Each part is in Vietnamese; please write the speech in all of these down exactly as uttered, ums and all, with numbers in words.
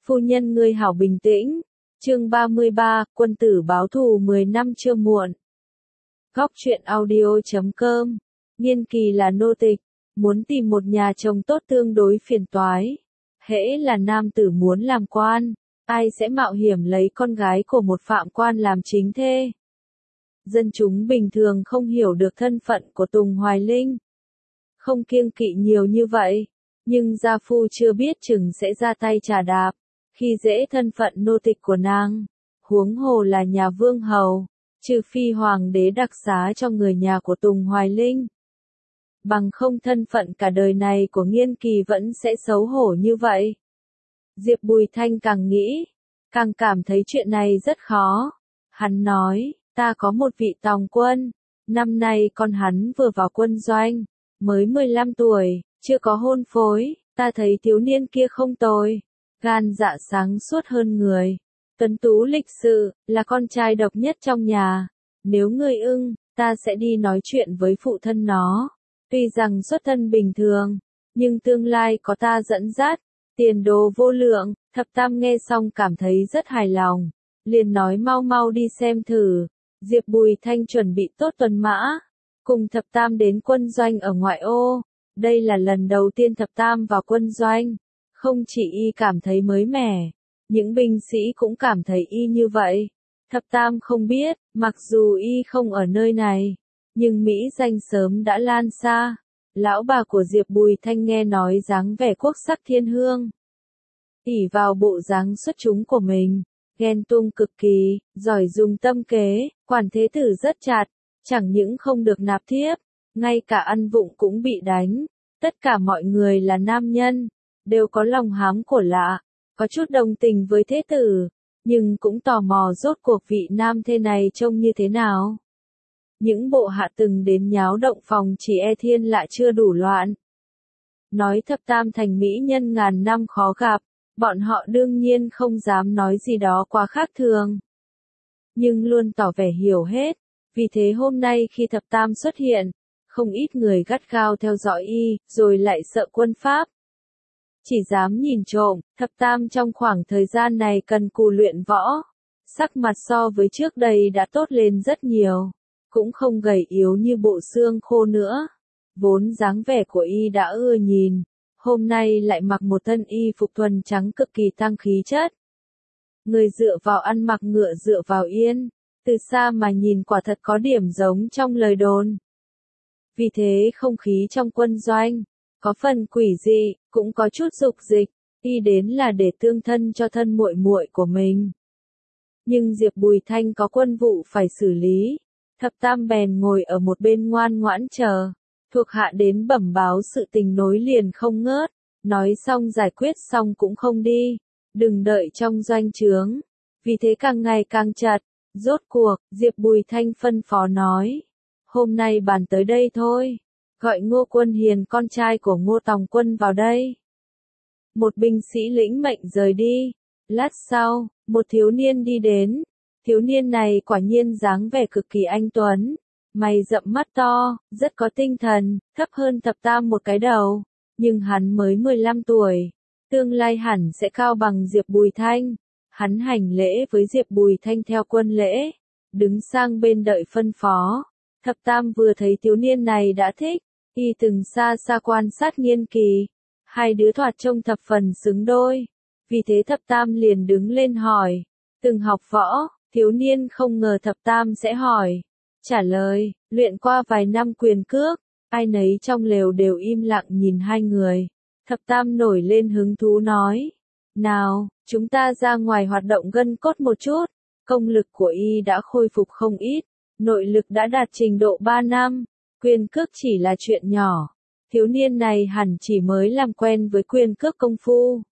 Phu nhân ngươi hảo bình tĩnh. Chương ba mươi ba, quân tử báo thù mười năm chưa muộn. Góc truyện audio chấm com. Nghiên Kỳ là nô tịch, muốn tìm một nhà chồng tốt tương đối phiền toái. Hễ là nam tử muốn làm quan, ai sẽ mạo hiểm lấy con gái của một phạm quan làm chính thê. Dân chúng bình thường không hiểu được thân phận của Tùng Hoài Linh, không kiêng kỵ nhiều như vậy, nhưng gia phu chưa biết chừng sẽ ra tay trà đạp, khi dễ thân phận nô tịch của nàng, huống hồ là nhà vương hầu, trừ phi hoàng đế đặc xá cho người nhà của Tùng Hoài Linh. Bằng không thân phận cả đời này của Nghiên Kỳ vẫn sẽ xấu hổ như vậy. Diệp Bùi Thanh càng nghĩ, càng cảm thấy chuyện này rất khó. Hắn nói, ta có một vị tòng quân, năm nay con hắn vừa vào quân doanh, mới mười lăm tuổi, chưa có hôn phối, ta thấy thiếu niên kia không tồi, gan dạ sáng suốt hơn người, tuấn tú lịch sự, là con trai độc nhất trong nhà. Nếu ngươi ưng, ta sẽ đi nói chuyện với phụ thân nó. Tuy rằng xuất thân bình thường, nhưng tương lai có ta dẫn dắt, tiền đồ vô lượng. Thập Tam nghe xong cảm thấy rất hài lòng, liền nói mau mau đi xem thử. Diệp Bùi Thanh chuẩn bị tốt tuần mã, cùng Thập Tam đến quân doanh ở ngoại ô. Đây là lần đầu tiên Thập Tam vào quân doanh, không chỉ y cảm thấy mới mẻ, những binh sĩ cũng cảm thấy y như vậy. Thập Tam không biết, mặc dù y không ở nơi này, nhưng Mỹ danh sớm đã lan xa. Lão bà của Diệp Bùi Thanh nghe nói dáng vẻ quốc sắc thiên hương, ỷ vào bộ dáng xuất chúng của mình, ghen tuông cực kỳ, giỏi dùng tâm kế, quản thế tử rất chặt, chẳng những không được nạp thiếp, ngay cả ăn vụng cũng bị đánh. Tất cả mọi người là nam nhân, đều có lòng hám của lạ, có chút đồng tình với thế tử, nhưng cũng tò mò rốt cuộc vị nam thê này trông như thế nào. Những bộ hạ từng đến nháo động phòng chỉ e thiên lại chưa đủ loạn. Nói Thập Tam thành mỹ nhân ngàn năm khó gặp, bọn họ đương nhiên không dám nói gì đó quá khác thường, nhưng luôn tỏ vẻ hiểu hết. Vì thế hôm nay khi Thập Tam xuất hiện, không ít người gắt gao theo dõi y, rồi lại sợ quân pháp, chỉ dám nhìn trộm. Thập Tam trong khoảng thời gian này cần cù luyện võ, sắc mặt so với trước đây đã tốt lên rất nhiều, cũng không gầy yếu như bộ xương khô nữa. Vốn dáng vẻ của y đã ưa nhìn, hôm nay lại mặc một thân y phục thuần trắng cực kỳ tăng khí chất. Người dựa vào ăn mặc ngựa dựa vào yên, từ xa mà nhìn quả thật có điểm giống trong lời đồn. Vì thế không khí trong quân doanh có phần quỷ dị, cũng có chút dục dịch, y đến là để tương thân cho thân muội muội của mình. Nhưng Diệp Bùi Thanh có quân vụ phải xử lý, Thập Tam bèn ngồi ở một bên ngoan ngoãn chờ, thuộc hạ đến bẩm báo sự tình nối liền không ngớt, nói xong giải quyết xong cũng không đi, đừng đợi trong doanh trướng. Vì thế càng ngày càng chặt, rốt cuộc, Diệp Bùi Thanh phân phó nói, hôm nay bàn tới đây thôi, gọi Ngô Quân Hiền con trai của Ngô Tòng Quân vào đây. Một binh sĩ lĩnh mệnh rời đi, lát sau, một thiếu niên đi đến. Thiếu niên này quả nhiên dáng vẻ cực kỳ anh tuấn, mày rậm mắt to, rất có tinh thần, thấp hơn Thập Tam một cái đầu, nhưng hắn mới mười lăm tuổi, tương lai hẳn sẽ cao bằng Diệp Bùi Thanh. Hắn hành lễ với Diệp Bùi Thanh theo quân lễ, đứng sang bên đợi phân phó. Thập Tam vừa thấy thiếu niên này đã thích, y từng xa xa quan sát Nghiên Kỳ, hai đứa thoạt trông thập phần xứng đôi. Vì thế Thập Tam liền đứng lên hỏi, từng học võ. Thiếu niên không ngờ Thập Tam sẽ hỏi, trả lời, luyện qua vài năm quyền cước. Ai nấy trong lều đều im lặng nhìn hai người. Thập Tam nổi lên hứng thú nói, nào, chúng ta ra ngoài hoạt động gân cốt một chút. Công lực của y đã khôi phục không ít, nội lực đã đạt trình độ ba năm, quyền cước chỉ là chuyện nhỏ. Thiếu niên này hẳn chỉ mới làm quen với quyền cước công phu.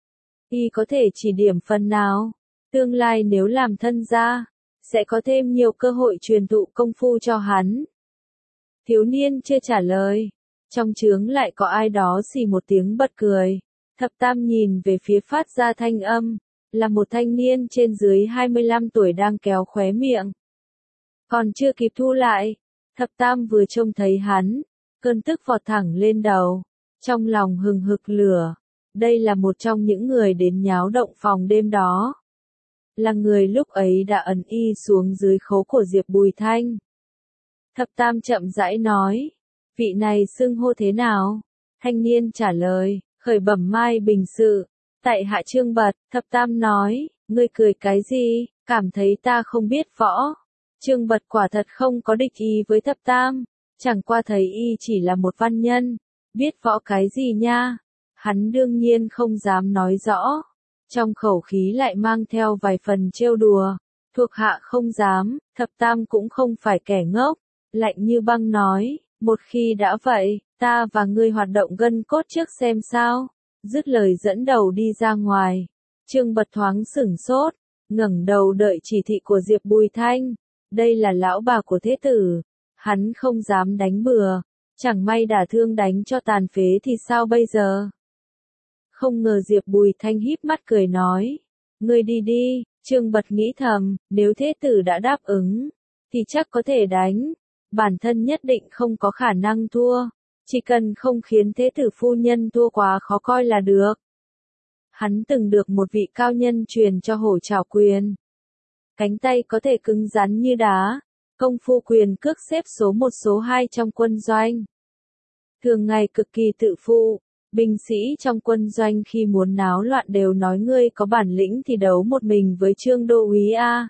Y có thể chỉ điểm phần nào? Tương lai nếu làm thân gia, sẽ có thêm nhiều cơ hội truyền thụ công phu cho hắn. Thiếu niên chưa trả lời, trong trướng lại có ai đó xì một tiếng bật cười. Thập Tam nhìn về phía phát ra thanh âm, là một thanh niên trên dưới hai mươi lăm tuổi đang kéo khóe miệng. Còn chưa kịp thu lại, Thập Tam vừa trông thấy hắn, cơn tức vọt thẳng lên đầu, trong lòng hừng hực lửa, Đây là một trong những người đến nháo động phòng đêm đó. Là người lúc ấy đã ẩn y xuống dưới khố của Diệp Bùi Thanh. Thập Tam chậm rãi nói, vị này xưng hô thế nào? Thanh niên trả lời, khởi bẩm Mai Bình sự. Tại hạ Trương Bật. Thập Tam nói, ngươi cười cái gì, cảm thấy ta không biết võ. Trương Bật quả thật không có địch ý với Thập Tam, chẳng qua thấy y chỉ là một văn nhân, biết võ cái gì nha. Hắn đương nhiên không dám nói rõ, trong khẩu khí lại mang theo vài phần trêu đùa. Thuộc hạ không dám. Thập Tam cũng không phải kẻ ngốc, lạnh như băng nói, một khi đã vậy, ta và ngươi hoạt động gân cốt trước xem sao. Dứt lời dẫn đầu đi ra ngoài. Trương Bật thoáng sửng sốt, ngẩng đầu đợi chỉ thị của Diệp Bùi Thanh. Đây là lão bà của thế tử, hắn không dám đánh bừa, chẳng may đả thương đánh cho tàn phế thì sao bây giờ? Không ngờ Diệp Bùi Thanh híp mắt cười nói, ngươi đi đi. Trương Bật nghĩ thầm, nếu thế tử đã đáp ứng, thì chắc có thể đánh, bản thân nhất định không có khả năng thua, chỉ cần không khiến thế tử phu nhân thua quá khó coi là được. Hắn từng được một vị cao nhân truyền cho hổ trảo quyền. Cánh tay có thể cứng rắn như đá, công phu quyền cước xếp số một số hai trong quân doanh. Thường ngày cực kỳ tự phụ, binh sĩ trong quân doanh khi muốn náo loạn đều nói ngươi có bản lĩnh thì đấu một mình với Trương Đô úy a.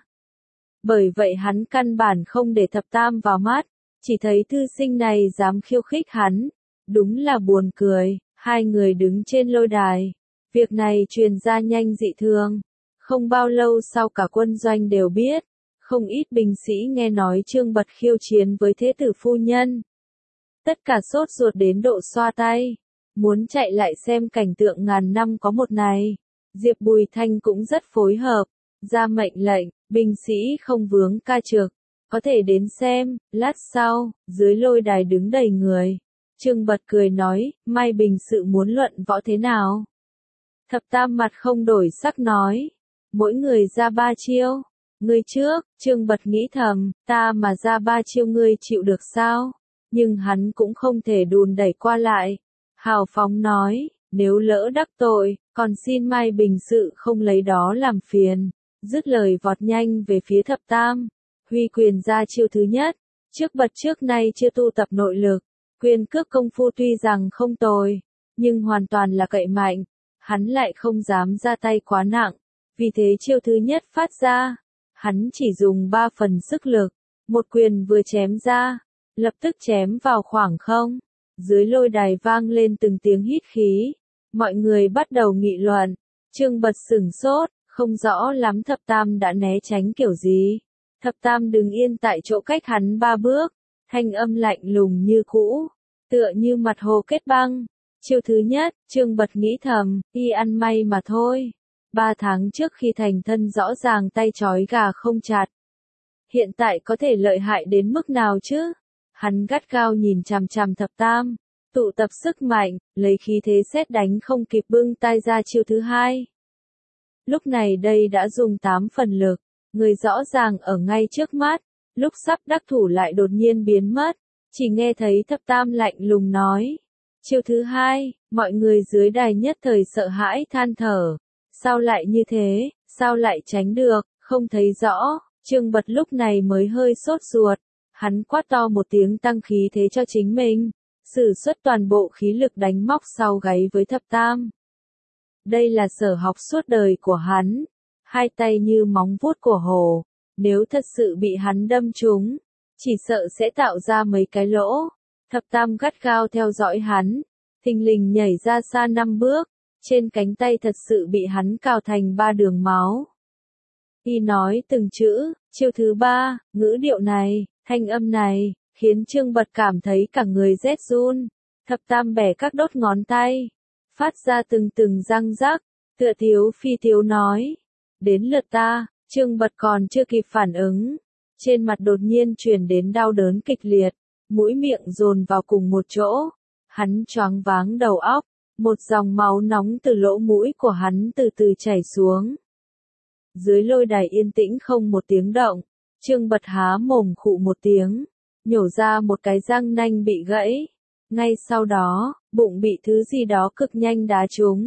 Bởi vậy hắn căn bản không để Thập Tam vào mắt, chỉ thấy thư sinh này dám khiêu khích hắn, đúng là buồn cười. Hai người đứng trên lôi đài, việc này truyền ra nhanh dị thường, không bao lâu sau cả quân doanh đều biết, không ít binh sĩ nghe nói Trương Bật khiêu chiến với thế tử phu nhân. Tất cả sốt ruột đến độ xoa tay, muốn chạy lại xem cảnh tượng ngàn năm có một này. Diệp Bùi Thanh cũng rất phối hợp, ra mệnh lệnh, binh sĩ không vướng ca trực, có thể đến xem. Lát sau, dưới lôi đài đứng đầy người. Trương Bật cười nói, Mai Bình sự muốn luận võ thế nào? Thập Tam mặt không đổi sắc nói, mỗi người ra ba chiêu. Ngươi trước. Trương Bật nghĩ thầm, ta mà ra ba chiêu ngươi chịu được sao? Nhưng hắn cũng không thể đùn đẩy qua lại. Hào phóng nói, nếu lỡ đắc tội, còn xin Mai Bình sự không lấy đó làm phiền. Dứt lời vọt nhanh về phía Thập Tam, huy quyền ra chiêu thứ nhất. Trước Bật trước nay chưa tu tập nội lực, quyền cước công phu tuy rằng không tồi, nhưng hoàn toàn là cậy mạnh, hắn lại không dám ra tay quá nặng, vì thế chiêu thứ nhất phát ra, hắn chỉ dùng ba phần sức lực, một quyền vừa chém ra, lập tức chém vào khoảng không. Dưới lôi đài vang lên từng tiếng hít khí, mọi người bắt đầu nghị luận. Trương Bật sửng sốt, không rõ lắm Thập Tam đã né tránh kiểu gì. Thập Tam đứng yên tại chỗ cách hắn ba bước, thanh âm lạnh lùng như cũ, tựa như mặt hồ kết băng. Chiêu thứ nhất, Trương Bật nghĩ thầm, y ăn may mà thôi. Ba tháng trước khi thành thân rõ ràng tay trói gà không chặt. Hiện tại có thể lợi hại đến mức nào chứ? Hắn gắt gao nhìn chằm chằm Thập Tam, tụ tập sức mạnh, lấy khí thế sét đánh không kịp bưng tay ra chiêu thứ hai. Lúc này đây đã dùng tám phần lực, người rõ ràng ở ngay trước mắt, lúc sắp đắc thủ lại đột nhiên biến mất, chỉ nghe thấy Thập Tam lạnh lùng nói. Chiêu thứ hai, mọi người dưới đài nhất thời sợ hãi than thở. Sao lại như thế, sao lại tránh được, không thấy rõ. Trương Bật lúc này mới hơi sốt ruột, hắn quát to một tiếng tăng khí thế cho chính mình, sử xuất toàn bộ khí lực đánh móc sau gáy với Thập Tam. Đây là sở học suốt đời của hắn, hai tay như móng vuốt của hổ, nếu thật sự bị hắn đâm trúng, chỉ sợ sẽ tạo ra mấy cái lỗ. Thập Tam gắt gao theo dõi hắn, thình lình nhảy ra xa năm bước, trên cánh tay thật sự bị hắn cào thành ba đường máu. Y nói từng chữ, chiêu thứ ba, ngữ điệu này, thanh âm này, khiến Trương Bật cảm thấy cả người rét run. Thập Tam bẻ các đốt ngón tay, phát ra từng từng răng rắc, tựa thiếu phi thiếu nói. Đến lượt ta. Trương Bật còn chưa kịp phản ứng, trên mặt đột nhiên truyền đến đau đớn kịch liệt, mũi miệng dồn vào cùng một chỗ, hắn choáng váng đầu óc, một dòng máu nóng từ lỗ mũi của hắn từ từ chảy xuống. Dưới lôi đài yên tĩnh không một tiếng động, Trương Bật há mồm khụ một tiếng, nhổ ra một cái răng nanh bị gãy. Ngay sau đó, bụng bị thứ gì đó cực nhanh đá trúng,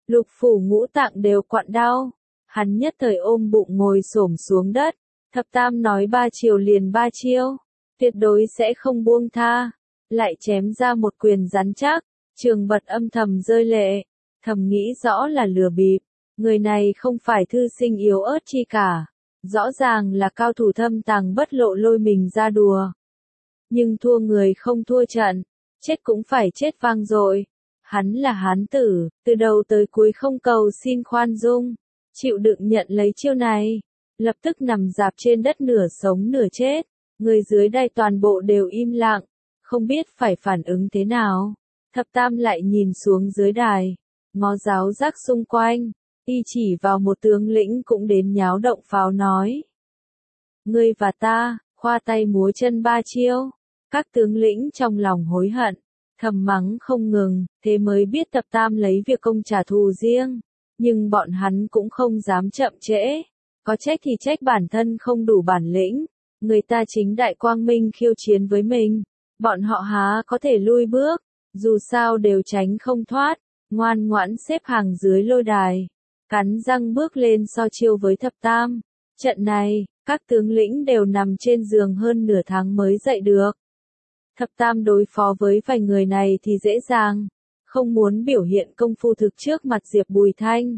Lục phủ ngũ tạng đều quặn đau. Hắn nhất thời ôm bụng ngồi xổm xuống đất. Thập Tam nói ba chiều liền ba chiêu. Tuyệt đối sẽ không buông tha. Lại chém ra một quyền rắn chắc. Trường Bật âm thầm rơi lệ. Thầm nghĩ rõ là lừa bịp. Người này không phải thư sinh yếu ớt chi cả. Rõ ràng là cao thủ thâm tàng bất lộ lôi mình ra đùa. Nhưng thua người không thua trận. Chết cũng phải chết vang dội. Hắn là hán tử, từ đầu tới cuối không cầu xin khoan dung. Chịu đựng nhận lấy chiêu này. Lập tức nằm dạp trên đất nửa sống nửa chết. Người dưới đây toàn bộ đều im lặng. Không biết phải phản ứng thế nào. Thập Tam lại nhìn xuống dưới đài. Ngó giáo giác xung quanh. Y chỉ vào một tướng lĩnh cũng đến nháo động pháo nói. Ngươi và ta, khoa tay múa chân ba chiêu. Các tướng lĩnh trong lòng hối hận. Thầm mắng không ngừng, thế mới biết Thập Tam lấy việc công trả thù riêng. Nhưng bọn hắn cũng không dám chậm trễ. Có trách thì trách bản thân không đủ bản lĩnh. Người ta chính đại quang minh khiêu chiến với mình. Bọn họ há có thể lui bước. Dù sao đều tránh không thoát. Ngoan ngoãn xếp hàng dưới lôi đài. Cắn răng bước lên so chiêu với Thập Tam. Trận này, các tướng lĩnh đều nằm trên giường hơn nửa tháng mới dậy được. Thập Tam đối phó với vài người này thì dễ dàng. Không muốn biểu hiện công phu thực trước mặt Diệp Bùi Thanh.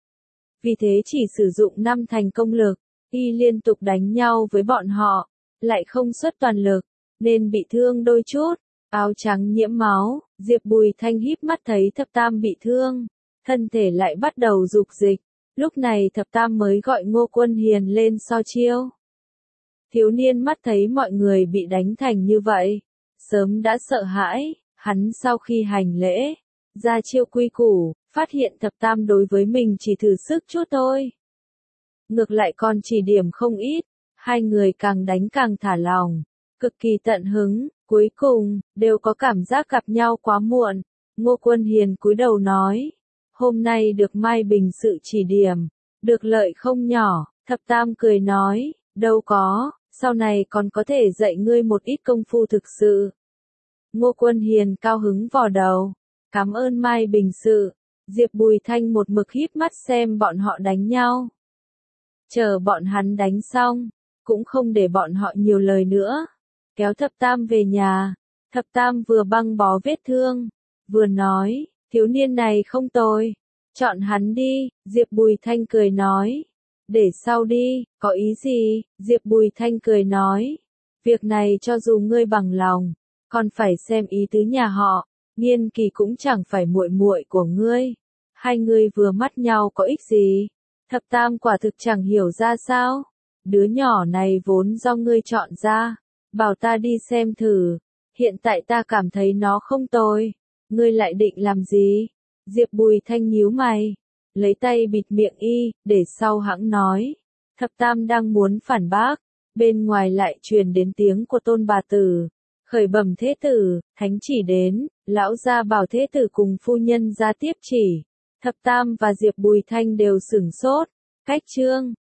Vì thế chỉ sử dụng năm thành công lực. Y liên tục đánh nhau với bọn họ. Lại không xuất toàn lực. Nên bị thương đôi chút. Áo trắng nhiễm máu. Diệp Bùi Thanh híp mắt thấy Thập Tam bị thương. Thân thể lại bắt đầu dục dịch. Lúc này Thập Tam mới gọi Ngô Quân Hiền lên so chiêu. Thiếu niên mắt thấy mọi người bị đánh thành như vậy. Sớm đã sợ hãi. Hắn sau khi hành lễ. Ra chiêu quy củ. Phát hiện Thập Tam đối với mình chỉ thử sức chút thôi. Ngược lại còn chỉ điểm không ít. Hai người càng đánh càng thả lòng. Cực kỳ tận hứng. Cuối cùng, đều có cảm giác gặp nhau quá muộn. Ngô Quân Hiền cúi đầu nói. Hôm nay được Mai Bình sự chỉ điểm. Được lợi không nhỏ. Thập Tam cười nói. Đâu có, sau này còn có thể dạy ngươi một ít công phu thực sự. Ngô Quân Hiền cao hứng vò đầu. Cảm ơn Mai Bình sự. Diệp Bùi Thanh một mực híp mắt xem bọn họ đánh nhau. Chờ bọn hắn đánh xong. Cũng không để bọn họ nhiều lời nữa. Kéo Thập Tam về nhà. Thập Tam vừa băng bó vết thương. Vừa nói. Thiếu niên này không tồi. Chọn hắn đi. Diệp Bùi Thanh cười nói. Để sau đi. Có ý gì? Diệp Bùi Thanh cười nói. Việc này cho dù ngươi bằng lòng. Còn phải xem ý tứ nhà họ. Nghiên Kỳ cũng chẳng phải muội muội của ngươi. Hai người vừa mắt nhau có ích gì? Thập Tam quả thực chẳng hiểu ra sao. Đứa nhỏ này vốn do ngươi chọn ra. Bảo ta đi xem thử. Hiện tại ta cảm thấy nó không tồi. Ngươi lại định làm gì? Diệp Bùi Thanh nhíu mày. Lấy tay bịt miệng y, để sau hãng nói. Thập Tam đang muốn phản bác. Bên ngoài lại truyền đến tiếng của Tôn bà tử. Khởi bẩm thế tử, thánh chỉ đến. Lão gia bảo thế tử cùng phu nhân ra tiếp chỉ. Thập Tam và Diệp Bùi Thanh đều sửng sốt. Cách chương.